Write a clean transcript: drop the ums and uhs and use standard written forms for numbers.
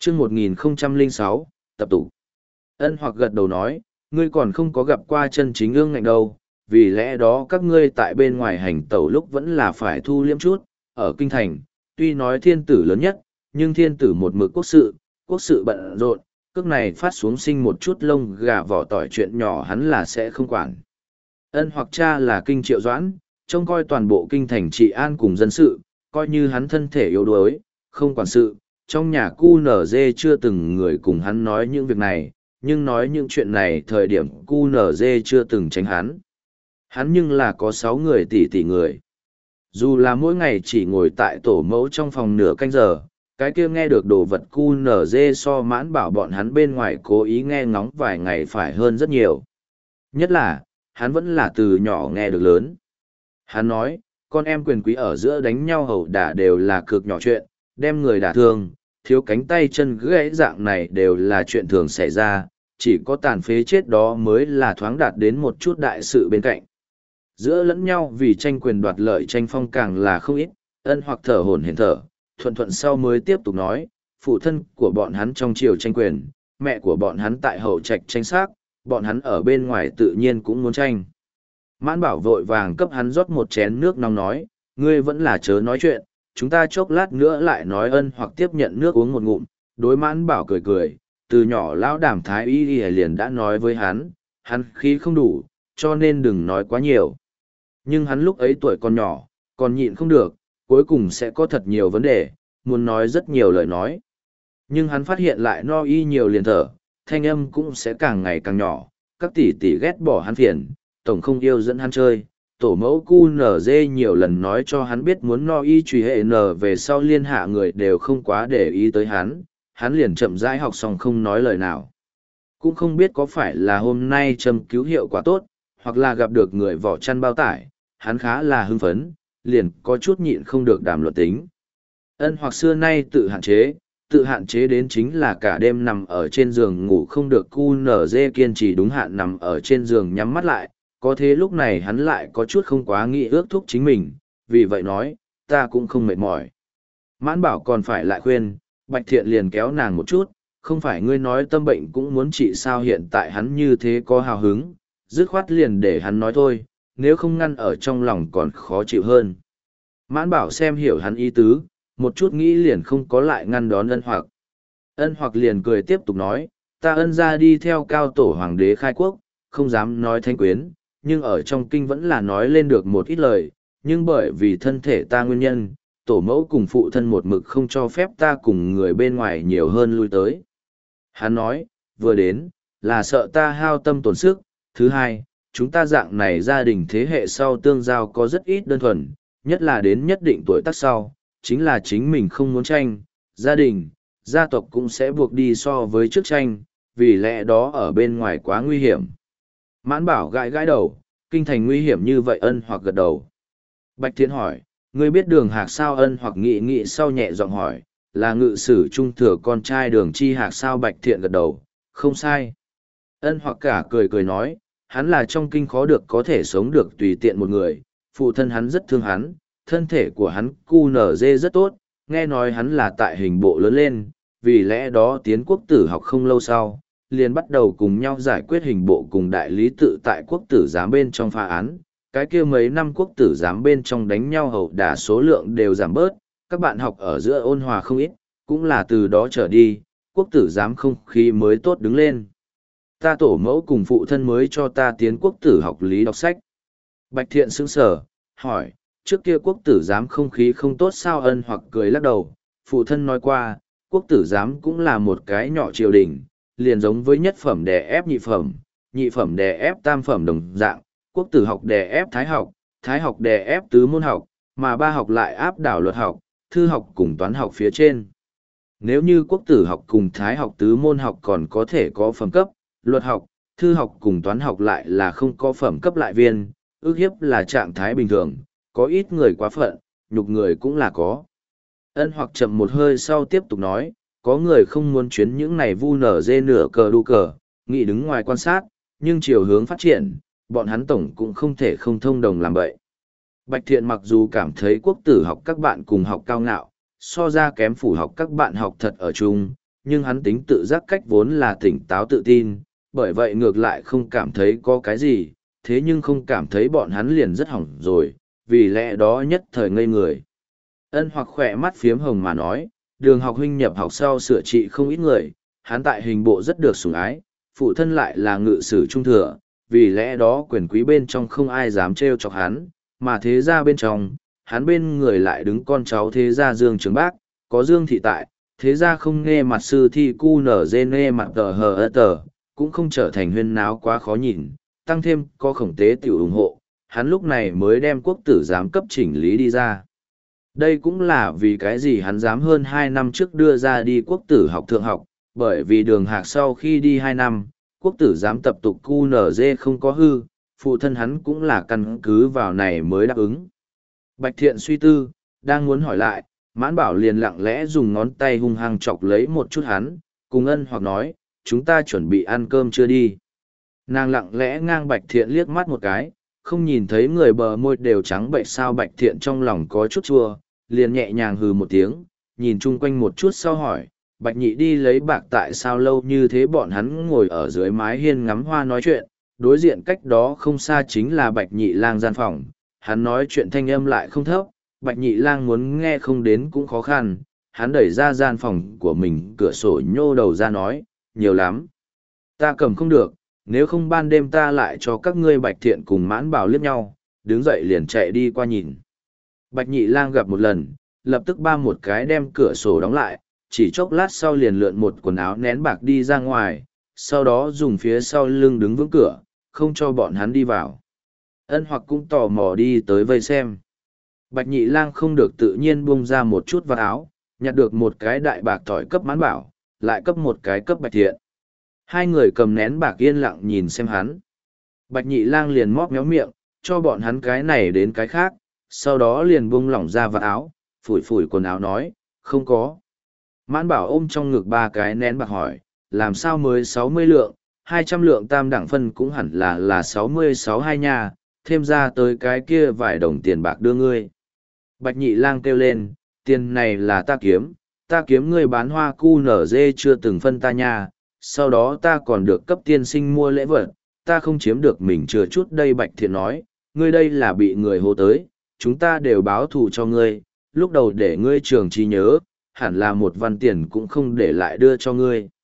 chương 1006, tập tụ. Ân Hoặc gật đầu nói, ngươi còn không có gặp qua chân chính ương ngạnh đâu, vì lẽ đó các ngươi tại bên ngoài hành tẩu lúc vẫn là phải thu liêm chút. Ở kinh thành, tuy nói thiên tử lớn nhất, nhưng thiên tử một mực quốc sự bận rộn, cước này phát xuống sinh một chút lông gà vỏ tỏi chuyện nhỏ hắn là sẽ không quản. Ân Hoặc cha là Kinh Triệu Doãn, trông coi toàn bộ kinh thành trị an cùng dân sự, coi như hắn thân thể yếu đuối, không quản sự, trong nhà cu nở dê chưa từng người cùng hắn nói những việc này, nhưng nói những chuyện này thời điểm cu nở dê chưa từng tránh hắn. Hắn nhưng là có 6 người tỷ người. Dù là mỗi ngày chỉ ngồi tại tổ mẫu trong phòng nửa canh giờ, cái kia nghe được đồ vật cu nở dê so mãn bảo bọn hắn bên ngoài cố ý nghe ngóng vài ngày phải hơn rất nhiều. Nhất là, hắn vẫn là từ nhỏ nghe được lớn. Hắn nói, con em quyền quý ở giữa đánh nhau hầu đả đều là cực nhỏ chuyện, đem người đả thương, thiếu cánh tay chân gãy dạng này đều là chuyện thường xảy ra, chỉ có tàn phế chết đó mới là thoáng đạt đến một chút đại sự bên cạnh. Giữa lẫn nhau vì tranh quyền đoạt lợi tranh phong càng là không ít, Ân Hoặc thở hổn hển thở, thuận sau mới tiếp tục nói, phụ thân của bọn hắn trong triều tranh quyền, mẹ của bọn hắn tại hậu trạch tranh xác, bọn hắn ở bên ngoài tự nhiên cũng muốn tranh. Mãn Bảo vội vàng cấp hắn rót một chén nước nóng nói, ngươi vẫn là chớ nói chuyện, chúng ta chốc lát nữa lại nói. Ân Hoặc tiếp nhận nước uống một ngụm, đối Mãn Bảo cười cười, từ nhỏ lão Đàm Thái Y liền đã nói với hắn khí không đủ, cho nên đừng nói quá nhiều. Nhưng hắn lúc ấy tuổi còn nhỏ, còn nhịn không được, cuối cùng sẽ có thật nhiều vấn đề, muốn nói rất nhiều lời nói. Nhưng hắn phát hiện lại no y nhiều liền thở, thanh âm cũng sẽ càng ngày càng nhỏ, các tỷ tỷ ghét bỏ hắn phiền, tổng không yêu dẫn hắn chơi. Tổ mẫu cu nở dê nhiều lần nói cho hắn biết muốn no y truy hệ nở về sau liên hạ người đều không quá để ý tới hắn liền chậm rãi học xong không nói lời nào. Cũng không biết có phải là hôm nay châm cứu hiệu quả tốt, hoặc là gặp được người vỏ chăn bao tải, hắn khá là hưng phấn, liền có chút nhịn không được đàm luận tính. Ân Hoặc xưa nay tự hạn chế đến chính là cả đêm nằm ở trên giường ngủ không được. Cu nở dê kiên trì đúng hạn nằm ở trên giường nhắm mắt lại, có thế lúc này hắn lại có chút không quá nghĩ ước thúc chính mình, vì vậy nói, ta cũng không mệt mỏi. Mãn Bảo còn phải lại khuyên, Bạch Thiện liền kéo nàng một chút, không phải ngươi nói tâm bệnh cũng muốn trị sao, hiện tại hắn như thế có hào hứng, dứt khoát liền để hắn nói thôi, nếu không ngăn ở trong lòng còn khó chịu hơn. Mãn Bảo xem hiểu hắn ý tứ, một chút nghĩ liền không có lại ngăn đón Ân Hoặc. Ân Hoặc liền cười tiếp tục nói, ta Ân ra đi theo cao tổ hoàng đế khai quốc, không dám nói thanh quyến, nhưng ở trong kinh vẫn là nói lên được một ít lời, nhưng bởi vì thân thể ta nguyên nhân, tổ mẫu cùng phụ thân một mực không cho phép ta cùng người bên ngoài nhiều hơn lui tới. Hắn nói, vừa đến, là sợ ta hao tâm tổn sức, thứ hai, chúng ta dạng này gia đình thế hệ sau tương giao có rất ít đơn thuần, nhất là đến nhất định tuổi tác sau, chính là chính mình không muốn tranh, gia đình, gia tộc cũng sẽ buộc đi so với trước tranh, vì lẽ đó ở bên ngoài quá nguy hiểm. Mãn Bảo gãi gãi đầu, kinh thành nguy hiểm như vậy. Ân Hoặc gật đầu. Bạch Thiện hỏi, ngươi biết Đường Hạc sao? Ân Hoặc nghĩ sau nhẹ giọng hỏi, là ngự sử trung thừa con trai Đường Chi Hạc sao? Bạch Thiện gật đầu, không sai. Ân Hoặc cả cười nói, hắn là trong kinh khó được có thể sống được tùy tiện một người, phụ thân hắn rất thương hắn, thân thể của hắn cu nở dê rất tốt, nghe nói hắn là tại hình bộ lớn lên, vì lẽ đó tiến quốc tử học không lâu sau, liền bắt đầu cùng nhau giải quyết hình bộ cùng đại lý tự tại quốc tử giám bên trong phá án. Cái kia mấy năm quốc tử giám bên trong đánh nhau hầu đả số lượng đều giảm bớt, các bạn học ở giữa ôn hòa không ít, cũng là từ đó trở đi, quốc tử giám không khí mới tốt đứng lên. Ta tổ mẫu cùng phụ thân mới cho ta tiến quốc tử học lý đọc sách. Bạch Thiện sững sờ, hỏi, trước kia quốc tử giám không khí không tốt sao? Ân Hoặc cười lắc đầu, phụ thân nói qua, quốc tử giám cũng là một cái nhỏ triều đình, liền giống với nhất phẩm đè ép nhị phẩm đè ép tam phẩm đồng dạng, quốc tử học đè ép thái học đè ép tứ môn học, mà ba học lại áp đảo luật học, thư học cùng toán học phía trên. Nếu như quốc tử học cùng thái học tứ môn học còn có thể có phẩm cấp, luật học, thư học cùng toán học lại là không có phẩm cấp lại viên, ước hiếp là trạng thái bình thường, có ít người quá phận, nhục người cũng là có. Ân Hoặc chậm một hơi sau tiếp tục nói, có người không muốn chuyến những này vu nở dê nửa cờ đu cờ, nghĩ đứng ngoài quan sát, nhưng chiều hướng phát triển, bọn hắn tổng cũng không thể không thông đồng làm vậy. Bạch Thiện mặc dù cảm thấy quốc tử học các bạn cùng học cao ngạo, so ra kém phủ học các bạn học thật ở chung, nhưng hắn tính tự giác cách vốn là tỉnh táo tự tin, bởi vậy ngược lại không cảm thấy có cái gì, thế nhưng không cảm thấy bọn hắn liền rất hỏng rồi, vì lẽ đó nhất thời ngây người. Ân Hoặc khỏe mắt phiếm hồng mà nói, Đường học huynh nhập học sau sửa trị không ít người, hắn tại hình bộ rất được sủng ái, phụ thân lại là ngự sử trung thừa, vì lẽ đó quyền quý bên trong không ai dám trêu chọc hắn, mà thế gia bên trong, hắn bên người lại đứng con cháu thế gia Dương Trường Bác, có Dương Thị tại, thế gia không nghe mặt sư thi cu nở dê nghe mặt tờ hờ ơ tờ, cũng không trở thành huyên náo quá khó nhìn, tăng thêm có khổng tế tiểu ủng hộ, hắn lúc này mới đem quốc tử giám cấp chỉnh lý đi ra. Đây cũng là vì cái gì hắn dám hơn 2 năm trước đưa ra đi quốc tử học thượng học, bởi vì Đường Hạc sau khi đi 2 năm, quốc tử giám tập tục QNZ không có hư, phụ thân hắn cũng là căn cứ vào này mới đáp ứng. Bạch Thiện suy tư, đang muốn hỏi lại, Mãn Bảo liền lặng lẽ dùng ngón tay hung hăng chọc lấy một chút hắn, cùng Ân Hoặc nói, chúng ta chuẩn bị ăn cơm chưa đi. Nàng lặng lẽ ngang Bạch Thiện liếc mắt một cái, không nhìn thấy người bờ môi đều trắng bệnh sao Bạch Thiện trong lòng có chút chua, liền nhẹ nhàng hừ một tiếng, nhìn chung quanh một chút sau hỏi, Bạch Nhị đi lấy bạc tại sao lâu như thế bọn hắn ngồi ở dưới mái hiên ngắm hoa nói chuyện, đối diện cách đó không xa chính là Bạch Nhị lang gian phòng, hắn nói chuyện thanh âm lại không thấp, Bạch Nhị lang muốn nghe không đến cũng khó khăn, hắn đẩy ra gian phòng của mình cửa sổ nhô đầu ra nói, nhiều lắm. Ta cầm không được, nếu không ban đêm ta lại cho các ngươi Bạch Thiện cùng Mãn Bảo liếc nhau, đứng dậy liền chạy đi qua nhìn. Bạch Nhị lang gặp một lần, lập tức ba một cái đem cửa sổ đóng lại, chỉ chốc lát sau liền lượn một quần áo nén bạc đi ra ngoài, sau đó dùng phía sau lưng đứng vững cửa, không cho bọn hắn đi vào. Ân Hoặc cũng tò mò đi tới vây xem. Bạch Nhị lang không được tự nhiên buông ra một chút vào áo, nhặt được một cái đại bạc tỏi cấp Mãn Bảo, lại cấp một cái cấp Bạch Thiện. Hai người cầm nén bạc yên lặng nhìn xem hắn. Bạch Nhị lang liền móc méo miệng, cho bọn hắn cái này đến cái khác, sau đó liền buông lỏng ra vạt áo, phủi phủi quần áo nói, không có. Mãn Bảo ôm trong ngực ba cái nén bạc hỏi, làm sao mới 60 lượng, 200 lượng tam đẳng phân cũng hẳn là 66 hai nha, thêm ra tới cái kia vài đồng tiền bạc đưa ngươi. Bạch Nhị lang kêu lên, tiền này là ta kiếm ngươi bán hoa cu nở dê chưa từng phân ta nha, sau đó ta còn được cấp tiên sinh mua lễ vật, ta không chiếm được mình chừa chút đây. Bạch Thiện nói, ngươi đây là bị người hô tới, chúng ta đều báo thù cho ngươi, lúc đầu để ngươi trường trí nhớ, hẳn là một văn tiền cũng không để lại đưa cho ngươi.